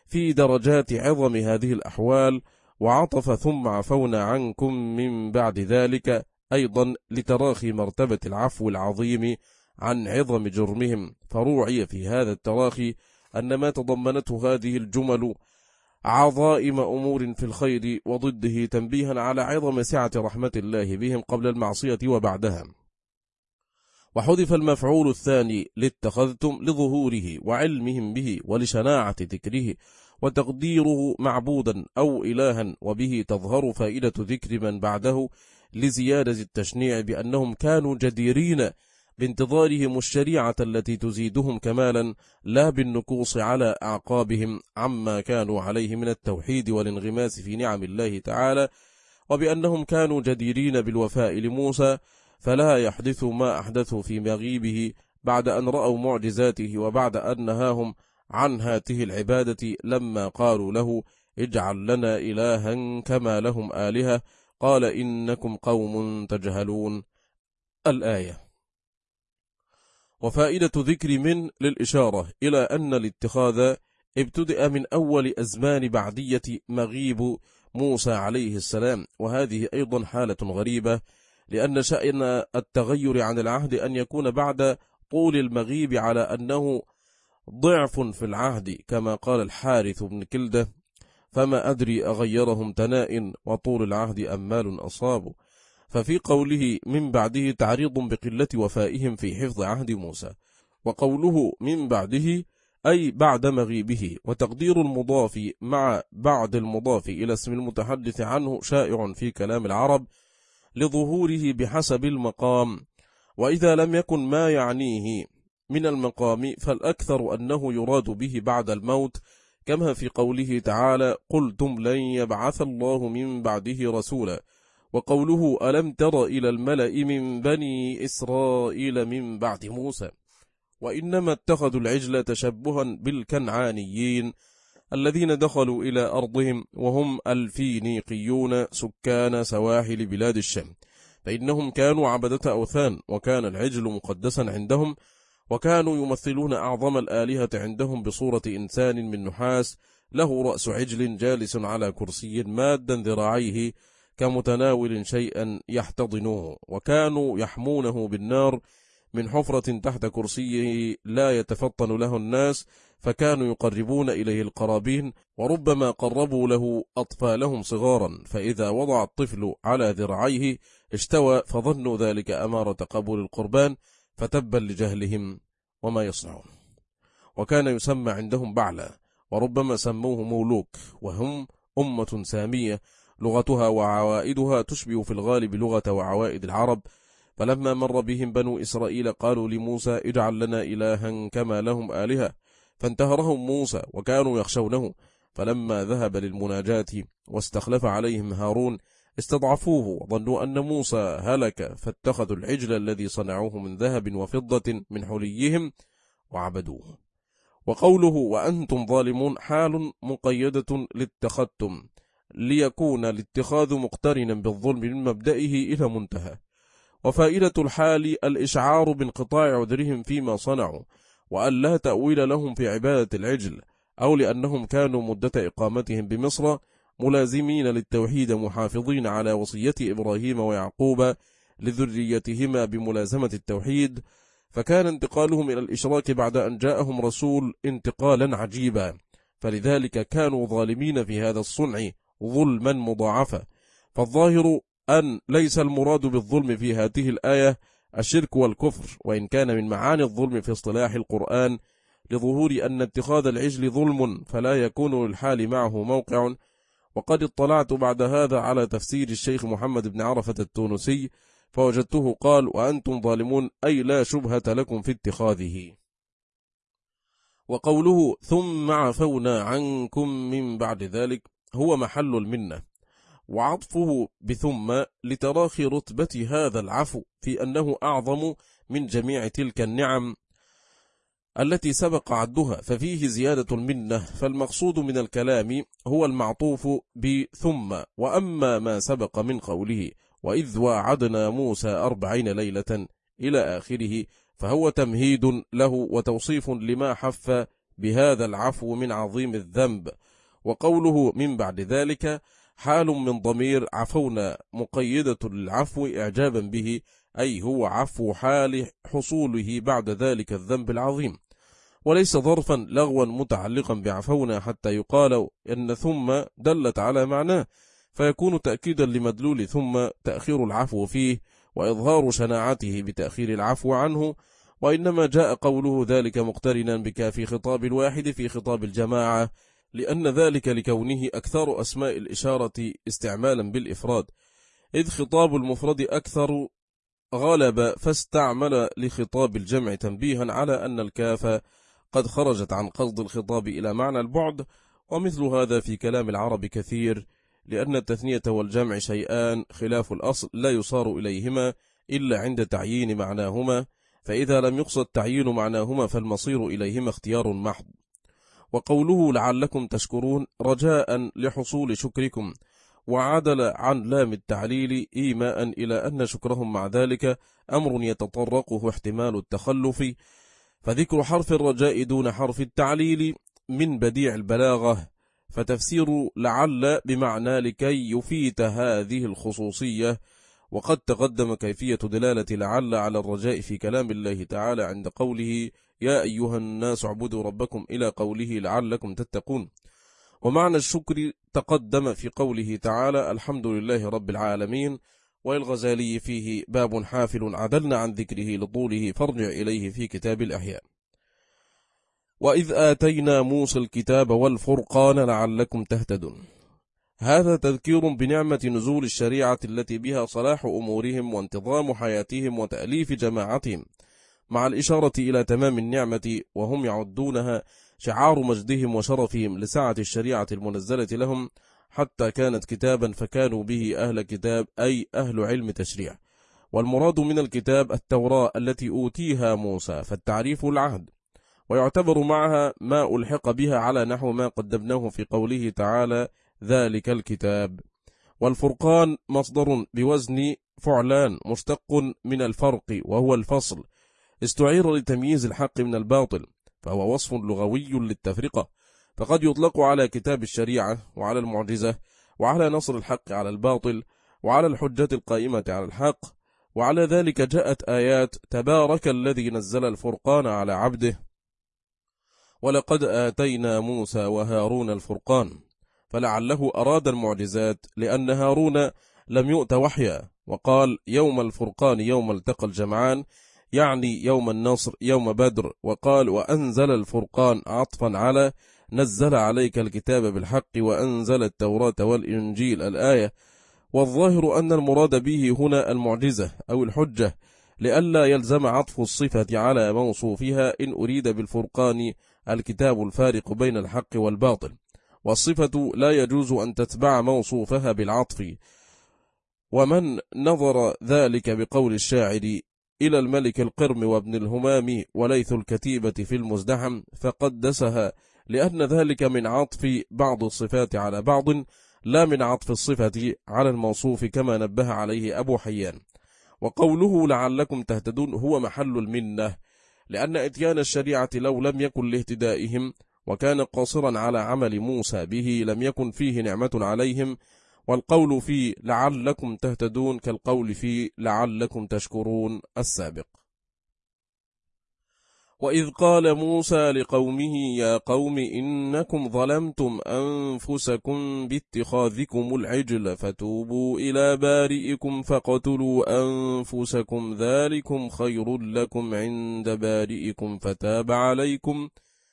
في درجات عظم هذه الأحوال، وعطف ثم عفونا عنكم من بعد ذلك أيضا لتراخي مرتبة العفو العظيم عن عظم جرمهم، فروعي في هذا التراخي أن ما تضمنته هذه الجمل عظائم أمور في الخير، وضده تنبيها على عظم سعة رحمة الله بهم قبل المعصية وبعدها. وحذف المفعول الثاني لاتخذتم لظهوره وعلمهم به ولشناعة ذكره، وتقديره معبودا أو إلها، وبه تظهر فائدة ذكر من بعده لزيادة التشنيع بأنهم كانوا جديرين بانتظارهم الشريعة التي تزيدهم كمالا، لا بالنكوص على أعقابهم عما كانوا عليه من التوحيد والانغماس في نعم الله تعالى، وبأنهم كانوا جديرين بالوفاء لموسى، فلا يحدث ما أحدثوا في مغيبه بعد أن رأوا معجزاته، وبعد أن نهاهم عن هاته العبادة لما قالوا له اجعل لنا إلها كما لهم آلهة، قال إنكم قوم تجهلون. الآية. وفائدة ذكر من للإشارة إلى أن الاتخاذ ابتدأ من أول أزمان بعدية مغيب موسى عليه السلام، وهذه أيضا حالة غريبة، لأن شأن التغير عن العهد أن يكون بعد طول المغيب على أنه ضعف في العهد، كما قال الحارث بن كلدة فما أدري أغيرهم تناء وطول العهد أمال أصاب. ففي قوله من بعده تعريض بقلة وفائهم في حفظ عهد موسى، وقوله من بعده أي بعد مغيبه، وتقدير المضاف مع بعد المضاف إلى اسم المتحدث عنه شائع في كلام العرب لظهوره بحسب المقام، وإذا لم يكن ما يعنيه من المقام فالأكثر أنه يراد به بعد الموت، كما في قوله تعالى قلتم لن يبعث الله من بعده رسولا، وقوله ألم تر إلى الملأ من بني إسرائيل من بعد موسى. وإنما اتخذوا العجل تشبها بالكنعانيين الذين دخلوا إلى أرضهم وهم الفينيقيون سكان سواحل بلاد الشام، فإنهم كانوا عبدة أوثان، وكان العجل مقدسا عندهم، وكانوا يمثلون أعظم الآلهة عندهم بصورة إنسان من نحاس له رأس عجل جالس على كرسي مادا ذراعيه كمتناول شيئا يحتضنه، وكانوا يحمونه بالنار من حفرة تحت كرسيه لا يتفطن له الناس، فكانوا يقربون إليه القرابين، وربما قربوا له أطفالهم صغارا، فإذا وضع الطفل على ذراعيه اشتوى، فظنوا ذلك أمارة قبول القربان، فتبا لجهلهم وما يصنعون. وكان يسمى عندهم بعلا، وربما سموه مولوك، وهم أمة سامية لغتها وعوائدها تشبه في الغالب لغة وعوائد العرب. فلما مر بهم بنو إسرائيل قالوا لموسى اجعل لنا إلها كما لهم آلهة، فانتهرهم موسى وكانوا يخشونه، فلما ذهب للمناجاة واستخلف عليهم هارون استضعفوه، وظنوا أن موسى هلك، فاتخذوا العجل الذي صنعوه من ذهب وفضة من حليهم وعبدوه. وقوله وأنتم ظالمون حال مقيدة لاتخذتم، ليكون الاتخاذ مقترنا بالظلم من مبدئه إلى منتهى. وفائدة الحال الإشعار بانقطاع عذرهم فيما صنعوا، وأن لا تأويل لهم في عبادة العجل، أو لأنهم كانوا مدة إقامتهم بمصر ملازمين للتوحيد محافظين على وصية إبراهيم ويعقوب لذريتهما بملازمة التوحيد، فكان انتقالهم إلى الإشراك بعد أن جاءهم رسول انتقالا عجيبا، فلذلك كانوا ظالمين في هذا الصنع ظلما مضاعفا. فالظاهر أن ليس المراد بالظلم في هذه الآية الشرك والكفر، وإن كان من معاني الظلم في اصطلاح القرآن لظهور أن اتخاذ العجل ظلم، فلا يكون للحال معه موقع. وقد اطلعت بعد هذا على تفسير الشيخ محمد بن عرفة التونسي، فوجدته قال وأنتم ظالمون أي لا شبهة لكم في اتخاذه. وقوله ثم عفونا عنكم من بعد ذلك هو محل المنة، وعطفه بثم لتراخي رتبة هذا العفو في أنه أعظم من جميع تلك النعم التي سبق عدها، ففيه زيادة المنة، فالمقصود من الكلام هو المعطوف بثم. وأما ما سبق من قوله وإذ واعدنا موسى 40 ليلة إلى آخره، فهو تمهيد له وتوصيف لما حف بهذا العفو من عظيم الذنب. وقوله من بعد ذلك حال من ضمير عفونا مقيدة للعفو إعجابا به، أي هو عفو حال حصوله بعد ذلك الذنب العظيم، وليس ظرفا لغوا متعلقا بعفونا حتى يقال إن ثم دلت على معناه، فيكون تأكيدا لمدلول ثم تأخير العفو فيه وإظهار شناعته بتأخير العفو عنه. وإنما جاء قوله ذلك مقترنا بك في خطاب الواحد في خطاب الجماعة، لأن ذلك لكونه أكثر أسماء الإشارة استعمالا بالإفراد، إذ خطاب المفرد أكثر غلب، فاستعمل لخطاب الجمع تنبيها على أن الكاف قد خرجت عن قصد الخطاب إلى معنى البعد. ومثل هذا في كلام العرب كثير، لأن التثنية والجمع شيئان خلاف الأصل لا يصار إليهما إلا عند تعيين معناهما، فإذا لم يقصد تعيين معناهما فالمصير إليهما اختيار محض. وقوله لعلكم تشكرون رجاء لحصول شكركم، وعدل عن لام التعليل إيماء إلى أن شكرهم مع ذلك أمر يتطرقه احتمال التخلف، فذكر حرف الرجاء دون حرف التعليل من بديع البلاغة، فتفسير لعل بمعنى لكي يفيت هذه الخصوصية. وقد تقدم كيفية دلالة لعل على الرجاء في كلام الله تعالى عند قوله يا أيها الناس اعبدوا ربكم إلى قوله لعلكم تتقون. ومعنى الشكر تقدم في قوله تعالى الحمد لله رب العالمين، والغزالي فيه باب حافل عدلنا عن ذكره لطوله فارجع إليه في كتاب الأحياء. وإذ آتينا موسى الكتاب والفرقان لعلكم تهتدون، هذا تذكير بنعمة نزول الشريعة التي بها صلاح أمورهم وانتظام حياتهم وتأليف جماعتهم، مع الإشارة إلى تمام النعمة، وهم يعدونها شعار مجدهم وشرفهم لسعة الشريعة المنزلة لهم، حتى كانت كتابا فكانوا به أهل كتاب أي أهل علم تشريع. والمراد من الكتاب التوراة التي أوتيها موسى، فالتعريف العهد، ويعتبر معها ما ألحق بها على نحو ما قدمناه في قوله تعالى ذلك الكتاب. والفرقان مصدر بوزن فعلان مشتق من الفرق وهو الفصل، استعير لتمييز الحق من الباطل، فهو وصف لغوي للتفرقة، فقد يطلق على كتاب الشريعة وعلى المعجزة وعلى نصر الحق على الباطل وعلى الحجة القائمة على الحق. وعلى ذلك جاءت آيات تبارك الذي نزل الفرقان على عبده ولقد آتينا موسى وهارون الفرقان، فلعله أراد المعجزات لأن هارون لم يؤت وحيا، وقال يوم الفرقان يوم التقى الجمعان، يعني يوم النصر يوم بدر، وقال وأنزل الفرقان عطفا على نزل عليك الكتاب بالحق وأنزل التوراة والإنجيل الآية. والظاهر أن المراد به هنا المعجزة أو الحجة، لئلا يلزم عطف الصفة على موصوفها إن أريد بالفرقان الكتاب الفارق بين الحق والباطل، والصفة لا يجوز أن تتبع موصوفها بالعطف. ومن نظر ذلك بقول الشاعر إلى الملك القرم وابن الهمام وليث الكتيبة في المزدحم فقدسها، لأن ذلك من عطف بعض الصفات على بعض لا من عطف الصفة على الموصوف كما نبه عليه أبو حيان. وقوله لعلكم تهتدون هو محل المنة، لأن إتيان الشريعة لو لم يكن لاهتدائهم وكان قاصرا على عمل موسى به لم يكن فيه نعمة عليهم. والقول في لعلكم تهتدون كالقول في لعلكم تشكرون السابق. وإذ قال موسى لقومه يا قوم إنكم ظلمتم أنفسكم باتخاذكم العجل فتوبوا إلى بارئكم فاقتلوا أنفسكم ذلكم خير لكم عند بارئكم فتاب عليكم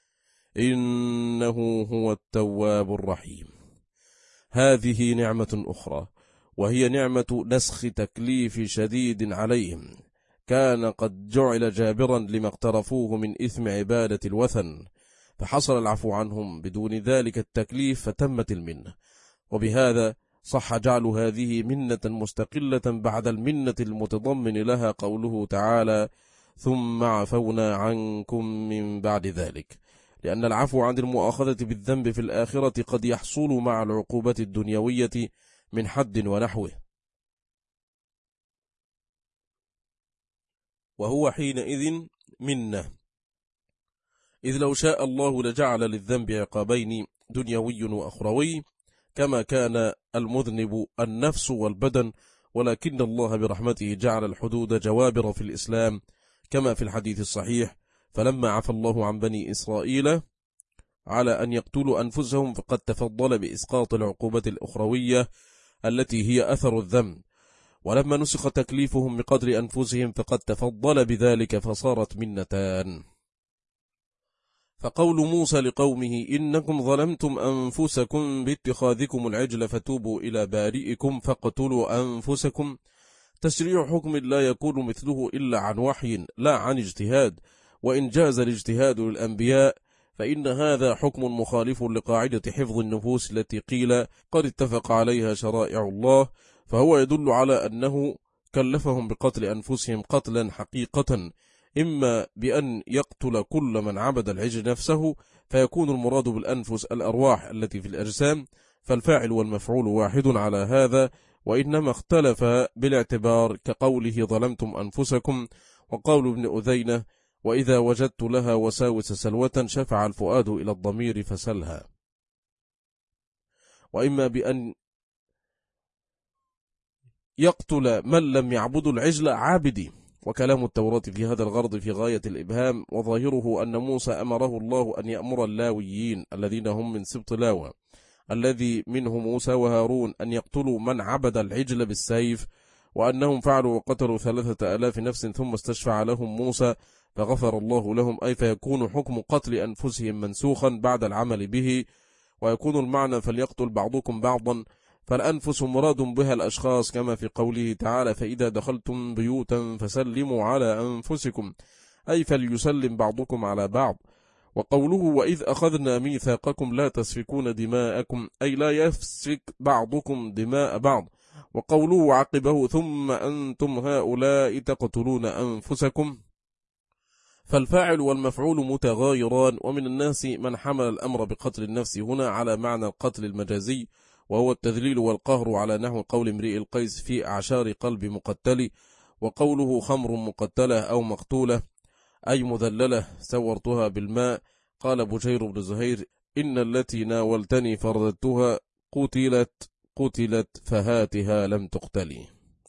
إنه هو التواب الرحيم. هذه نعمة أخرى، وهي نعمة نسخ تكليف شديد عليهم كان قد جعل جابرا لما اقترفوه من إثم عبادة الوثن، فحصل العفو عنهم بدون ذلك التكليف فتمت المنة. وبهذا صح جعل هذه منة مستقلة بعد المنة المتضمن لها قوله تعالى ثم عفونا عنكم من بعد ذلك، لأن العفو عن المؤاخذة بالذنب في الآخرة قد يحصل مع العقوبة الدنيوية من حد ونحوه، وهو حينئذ منه. إذ لو شاء الله لجعل للذنب عقابين دنيوي وأخروي، كما كان المذنب النفس والبدن، ولكن الله برحمته جعل الحدود جوابر في الإسلام، كما في الحديث الصحيح: فلما عفى الله عن بني إسرائيل على أن يقتلوا أنفسهم فقد تفضل بإسقاط العقوبة الأخروية التي هي أثر الذنب، ولما نسخ تكليفهم بقدر أنفسهم فقد تفضل بذلك فصارت منتان. فقول موسى لقومه: إنكم ظلمتم أنفسكم باتخاذكم العجل فتوبوا إلى بارئكم فاقتلوا أنفسكم، تشريع حكم لا يكون مثله إلا عن وحي لا عن اجتهاد، وإن جاز الاجتهاد للأنبياء فإن هذا حكم مخالف لقاعدة حفظ النفوس التي قيل قد اتفق عليها شرائع الله، فهو يدل على أنه كلفهم بقتل أنفسهم قتلا حقيقة، إما بأن يقتل كل من عبد العجل نفسه فيكون المراد بالأنفس الأرواح التي في الأجسام، فالفاعل والمفعول واحد على هذا، وإنما اختلف بالاعتبار كقوله ظلمتم أنفسكم، وقول ابن أذينة: وإذا وجدت لها وساوس سلوة شفع الفؤاد إلى الضمير فسلها. وإما بأن يقتل من لم يعبد العجل عابدي، وكلام التوراة في هذا الغرض في غاية الإبهام، وظاهره أن موسى أمره الله أن يأمر اللاويين الذين هم من سبط لاوى الذي منه موسى وهارون أن يقتلوا من عبد العجل بالسيف، وأنهم فعلوا وقتلوا 3000 نفس ثم استشفع لهم موسى فغفر الله لهم، أي فيكون حكم قتل أنفسهم منسوخا بعد العمل به، ويكون المعنى فليقتل بعضكم بعضا، فالأنفس مراد بها الأشخاص، كما في قوله تعالى: فإذا دخلتم بيوتا فسلموا على أنفسكم، أي فليسلم بعضكم على بعض. وقوله: وإذ أخذنا ميثاقكم لا تسفكون دماءكم، أي لا يفسك بعضكم دماء بعض. وقوله عقبه: ثم أنتم هؤلاء تقتلون أنفسكم، فالفاعل والمفعول متغايران، ومن الناس من حمل الأمر بقتل النفس هنا على معنى القتل المجازي، وهو التذليل والقهر، على نحو قول امرئ القيس في أعشار قلب مقتل، وقوله خمر مقتلة أو مقتولة أي مذللة سورتها بالماء. قال بجير بن زهير: إن التي ناولتني فرددتها، قتلت فهاتها لم تقتلي.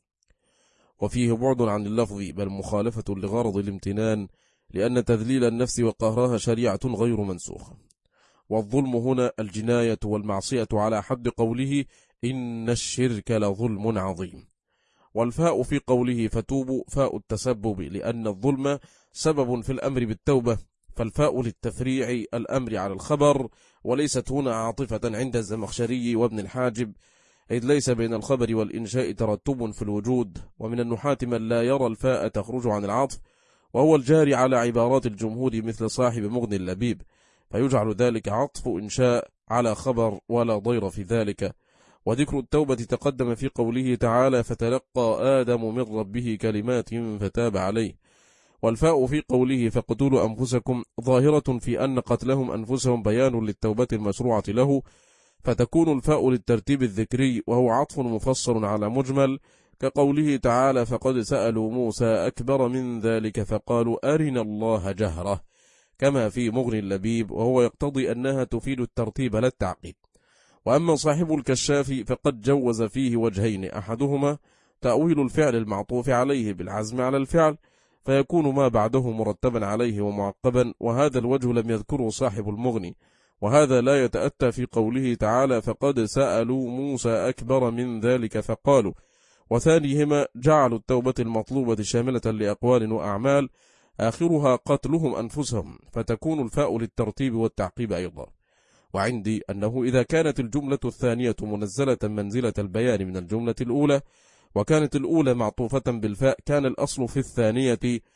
وفيه بعد عن اللفظ بل مخالفة لغرض الامتنان، لأن تذليل النفس وقهرها شريعة غير منسوخة. والظلم هنا الجناية والمعصية على حد قوله: إن الشرك لظلم عظيم. والفاء في قوله فتوبوا فاء التسبب، لأن الظلم سبب في الأمر بالتوبة، فالفاء للتفريع الأمر على الخبر، وليست هنا عاطفة عند الزمخشري وابن الحاجب، إذ ليس بين الخبر والإنشاء ترتب في الوجود. ومن النحاة من لا يرى الفاء تخرج عن العطف، وهو الجاري على عبارات الجمهور مثل صاحب مغني اللبيب، فيجعل ذلك عطف إنشاء على خبر ولا ضير في ذلك. وذكر التوبة تقدم في قوله تعالى: فتلقى آدم من ربه كلمات فتاب عليه. والفاء في قوله فاقتلوا أنفسكم ظاهرة في أن قتلهم أنفسهم بيان للتوبة المشروعة له، فتكون الفاء للترتيب الذكري، وهو عطف مفصل على مجمل، كقوله تعالى: فقد سألوا موسى أكبر من ذلك فقالوا أرنا الله جهرة، كما في مغني اللبيب، وهو يقتضي أنها تفيد الترتيب لا التعقيد. وأما صاحب الكشاف فقد جوز فيه وجهين: أحدهما تأويل الفعل المعطوف عليه بالعزم على الفعل، فيكون ما بعده مرتبا عليه ومعقبا، وهذا الوجه لم يذكره صاحب المغني، وهذا لا يتأتى في قوله تعالى: فقد سألوا موسى أكبر من ذلك فقالوا. وثانيهما جعلوا التوبة المطلوبة شاملة لأقوال وأعمال، آخرها قتلهم أنفسهم، فتكون الفاء للترتيب والتعقيب أيضا. وعندي أنه إذا كانت الجملة الثانية منزلة منزلة البيان من الجملة الأولى، وكانت الأولى معطوفة بالفاء، كان الأصل في الثانية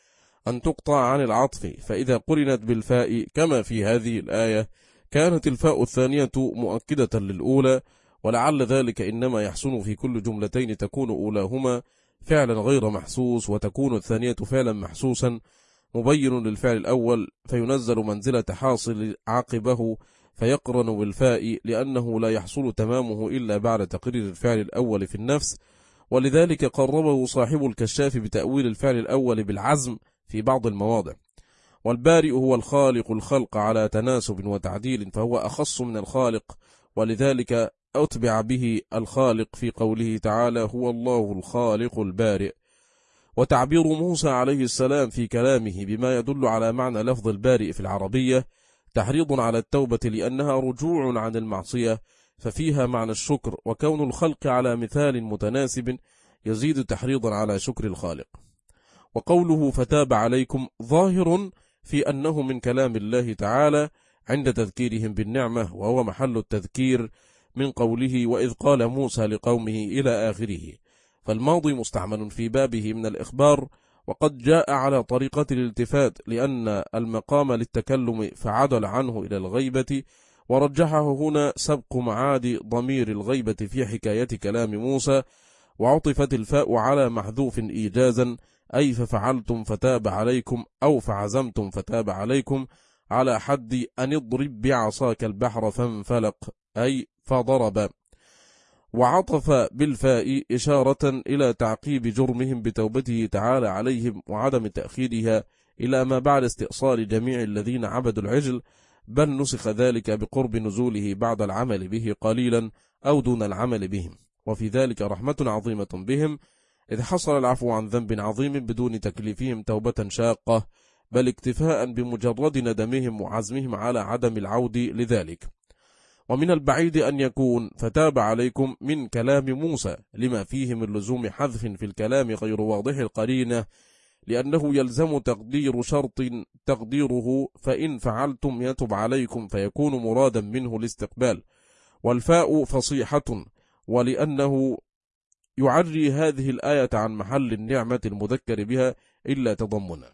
أن تقطع عن العطف، فإذا قرنت بالفاء كما في هذه الآية كانت الفاء الثانية مؤكدة للأولى، ولعل ذلك إنما يحسن في كل جملتين تكون أولاهما فعلا غير محسوس، وتكون الثانية فعلا محسوسا مبين للفعل الأول، فينزل منزلة حاصل عاقبه فيقرن بالفاء، لأنه لا يحصل تمامه إلا بعد تقرير الفعل الأول في النفس. ولذلك قربه صاحب الكشاف بتأويل الفعل الأول بالعزم في بعض المواضع. والبارئ هو الخالق الخلق على تناسب وتعديل، فهو أخص من الخالق، ولذلك أتبع به الخالق في قوله تعالى هو الله الخالق البارئ. وتعبير موسى عليه السلام في كلامه بما يدل على معنى لفظ البارئ في العربية تحريض على التوبة، لأنها رجوع عن المعصية، ففيها معنى الشكر، وكون الخلق على مثال متناسب يزيد تحريضا على شكر الخالق. وقوله فتاب عليكم ظاهر في أنه من كلام الله تعالى عند تذكيرهم بالنعمة، وهو محل التذكير من قوله وإذ قال موسى لقومه إلى آخره، فالماضي مستعمل في بابه من الإخبار، وقد جاء على طريقة الالتفات لأن المقام للتكلم فعدل عنه إلى الغيبة، ورجحه هنا سبق معاد ضمير الغيبة في حكاية كلام موسى، وعطفت الفاء على محذوف إيجازا، أي ففعلتم فتاب عليكم أو فعزمتم فتاب عليكم، على حد أن اضرب بعصاك البحر فانفلق، أي فضرب. وعطف بالفاء إشارة إلى تعقيب جرمهم بتوبته تعالى عليهم وعدم تأخيرها إلى ما بعد استئصال جميع الذين عبدوا العجل، بل نسخ ذلك بقرب نزوله بعد العمل به قليلا أو دون العمل بهم، وفي ذلك رحمة عظيمة بهم، إذ حصل العفو عن ذنب عظيم بدون تكليفهم توبة شاقة، بل اكتفاء بمجرد ندمهم وعزمهم على عدم العود لذلك. ومن البعيد أن يكون فتاب عليكم من كلام موسى، لما فيه من لزوم حذف في الكلام غير واضح القرينة، لأنه يلزم تقدير شرط تقديره فإن فعلتم يتب عليكم، فيكون مرادا منه الاستقبال، والفاء فصيحة، ولأنه يعري هذه الآية عن محل النعمة المذكر بها إلا تضمنا.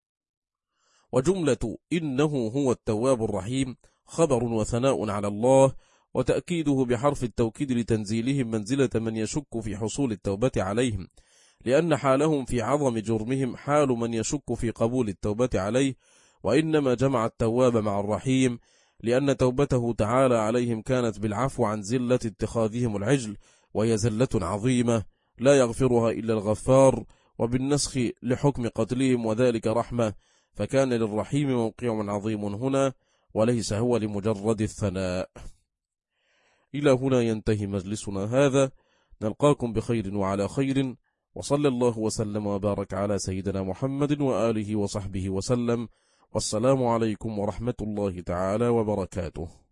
وجملة إنه هو التواب الرحيم خبر وثناء على الله، وتأكيده بحرف التوكيد لتنزيلهم منزلة من يشك في حصول التوبة عليهم، لأن حالهم في عظم جرمهم حال من يشك في قبول التوبة عليه، وإنما جمع التواب مع الرحيم لأن توبته تعالى عليهم كانت بالعفو عن زلة اتخاذهم العجل، وهي زلة عظيمة لا يغفرها إلا الغفار، وبالنسخ لحكم قتلهم، وذلك رحمة، فكان للرحيم موقع عظيم هنا، وليس هو لمجرد الثناء. إلى هنا ينتهي مجلسنا هذا، نلقاكم بخير وعلى خير، وصلى الله وسلم وبارك على سيدنا محمد وآله وصحبه وسلم، والسلام عليكم ورحمة الله تعالى وبركاته.